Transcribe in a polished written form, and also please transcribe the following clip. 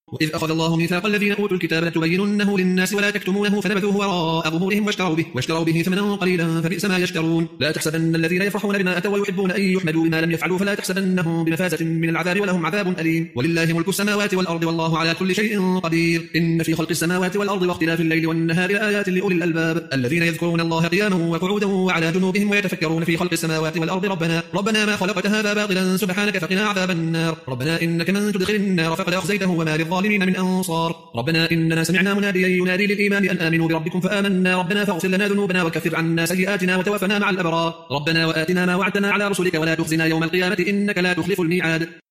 وإذ أخذ الله ميثاق الذين أوتوا الكتاب لتبيننه للناس ولا تكتمونه فنبذوه وراء ظهورهم واشتروا به ثمنا قليلا فبئس ما يشترون. لا تحسبن الذين يفرحون بما أتوا ويحبون أن يحمدوا بما لم يفعلوا فلا تحسبنهم بمفازة من العذاب ولهم عذاب أليم. ولله ملك السماوات والأرض والله على كل شيء قدير. إن في خلق السماوات والأرض واختلاف الليل والنهار لآيات لأولي الألباب الذين يذكرون الله قياما وقعودا وعلى جنوبهم ويتفكرون في خلق السماوات والأرض ربنا ما خلقت هذا باطلا سبحانك فقنا عذاب النار. ربنا إنك من تدخل النار فقد أخزيته وما للظالمين من أنصار. ربنا إننا سمعنا مناديا ينادي للإيمان أن آمنوا بربكم فآمنا ربنا فاغفر لنا ذنوبنا وكفر عنا سيئاتنا وتوفنا مع الأبرار. ربنا وآتنا ما وعدتنا على رسلك ولا تخزنا يوم القيامة إنك لا تخلف الميعاد.